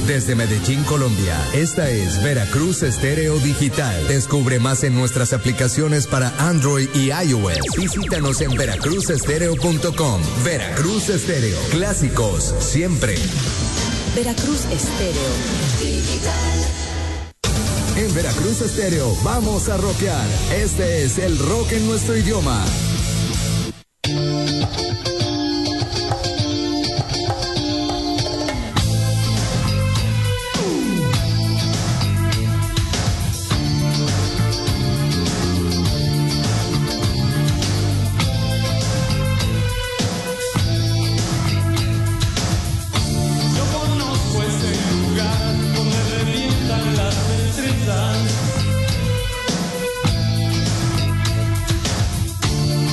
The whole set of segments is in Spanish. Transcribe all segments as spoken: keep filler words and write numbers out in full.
Desde Medellín, Colombia, esta es Veracruz Estéreo Digital. Descubre más en nuestras aplicaciones para Android y iOS. Visítanos en veracruz estéreo punto com. Veracruz Estéreo, clásicos siempre. Veracruz Estéreo Digital. En Veracruz Estéreo vamos a rockear. Este es el rock en nuestro idioma. Thank you.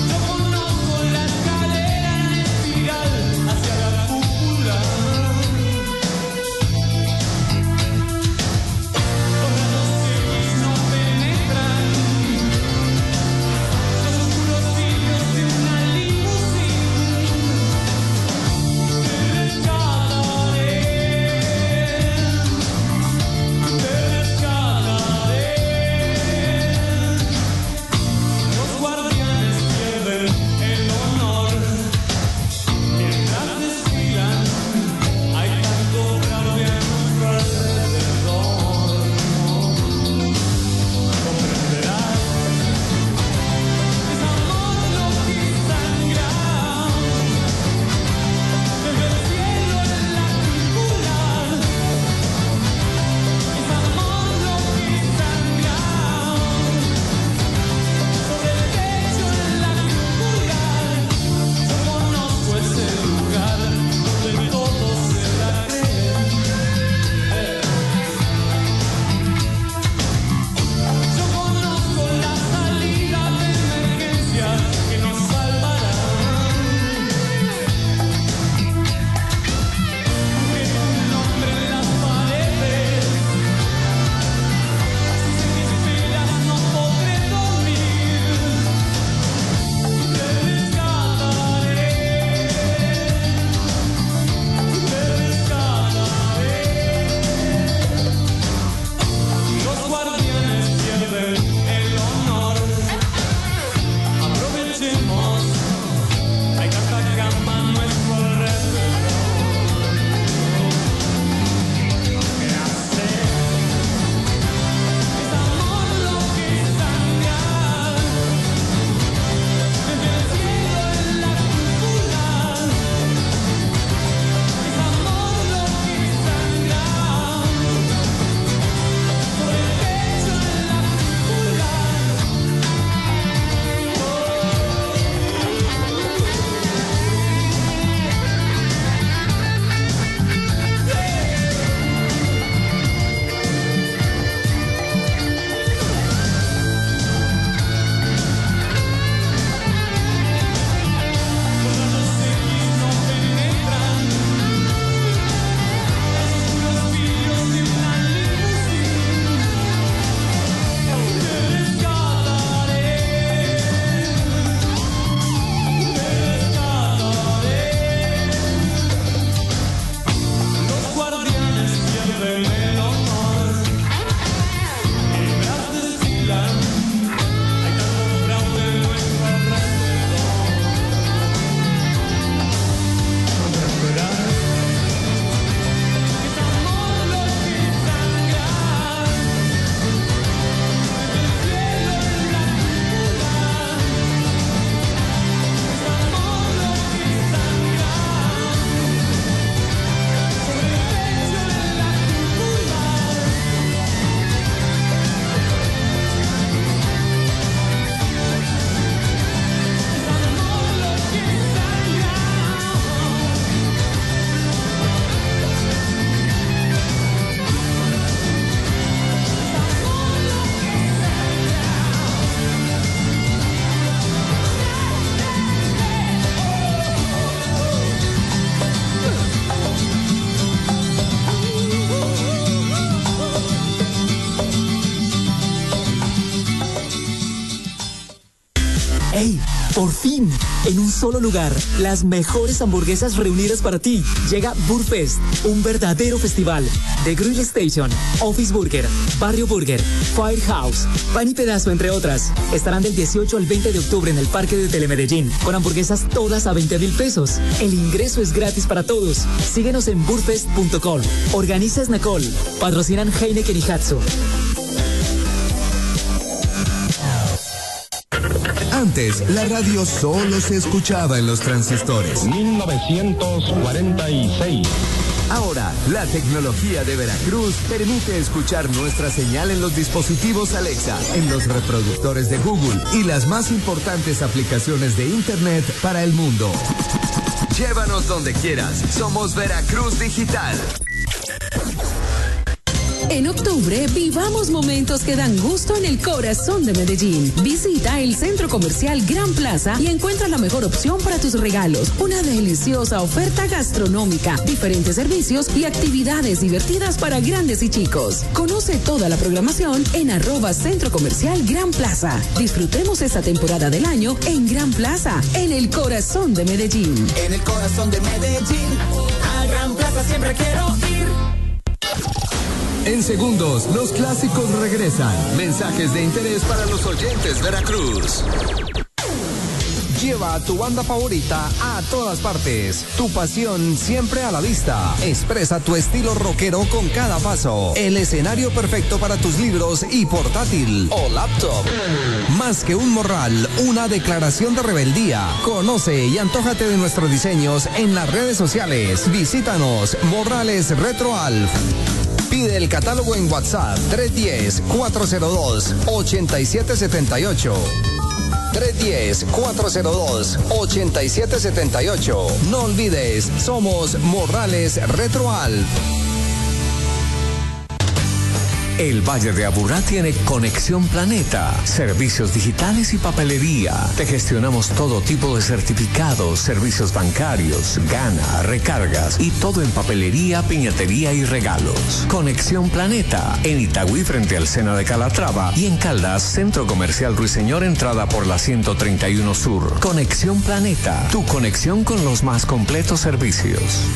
En un solo lugar, las mejores hamburguesas reunidas para ti. Llega Burfest, un verdadero festival de Grill Station, Office Burger, Barrio Burger, Firehouse, Pan y Pedazo, entre otras. Estarán del dieciocho al veinte de octubre en el Parque de Telemedellín, con hamburguesas todas a veinte mil pesos. El ingreso es gratis para todos. Síguenos en burfest punto com. Organiza Snacol. Patrocinan Heineken y Hatsu. Antes, la radio solo se escuchaba en los transistores. mil novecientos cuarenta y seis. Ahora, la tecnología de Veracruz permite escuchar nuestra señal en los dispositivos Alexa, en los reproductores de Google y las más importantes aplicaciones de Internet para el mundo. Llévanos donde quieras. Somos Veracruz Digital. En octubre, vivamos momentos que dan gusto en el corazón de Medellín. Visita el Centro Comercial Gran Plaza y encuentra la mejor opción para tus regalos. Una deliciosa oferta gastronómica, diferentes servicios y actividades divertidas para grandes y chicos. Conoce toda la programación en arroba Centro Comercial Gran Plaza. Disfrutemos esta temporada del año en Gran Plaza, en el corazón de Medellín. En el corazón de Medellín, a Gran Plaza siempre quiero ir. En segundos, los clásicos regresan. Mensajes de interés para los oyentes Veracruz. Lleva a tu banda favorita a todas partes. Tu pasión siempre a la vista. Expresa tu estilo rockero con cada paso. El escenario perfecto para tus libros y portátil o laptop. Más que un morral, una declaración de rebeldía. Conoce y antójate de nuestros diseños en las redes sociales. Visítanos, Morrales Retro Alf. Pide el catálogo en WhatsApp tres uno cero, cuatro cero dos, ocho siete siete ocho. tres uno cero, cuatro cero dos, ocho siete siete ocho. No olvides, somos Morrales Retro Alf. El Valle de Aburrá tiene Conexión Planeta, servicios digitales y papelería. Te gestionamos todo tipo de certificados, servicios bancarios, gana, recargas y todo en papelería, piñatería y regalos. Conexión Planeta, en Itagüí frente al Sena de Calatrava y en Caldas, Centro Comercial Ruiseñor, entrada por la ciento treinta y uno Sur. Conexión Planeta, tu conexión con los más completos servicios.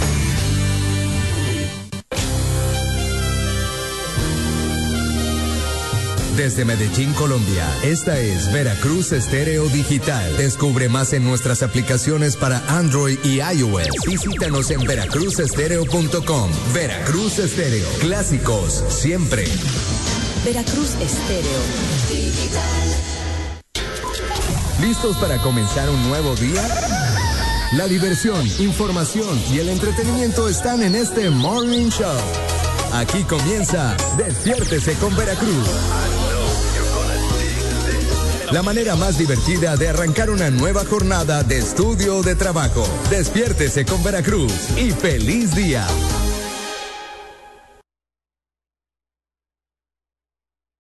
Desde Medellín, Colombia, esta es Veracruz Estéreo Digital. Descubre más en nuestras aplicaciones para Android y iOS. Visítanos en veracruz estéreo punto com. Veracruz Estéreo. Clásicos, siempre. Veracruz Estéreo Digital. ¿Listos para comenzar un nuevo día? La diversión, información y el entretenimiento están en este Morning Show. Aquí comienza Despiértese con Veracruz. La manera más divertida de arrancar una nueva jornada de estudio o de trabajo. Despiértese con Veracruz y feliz día.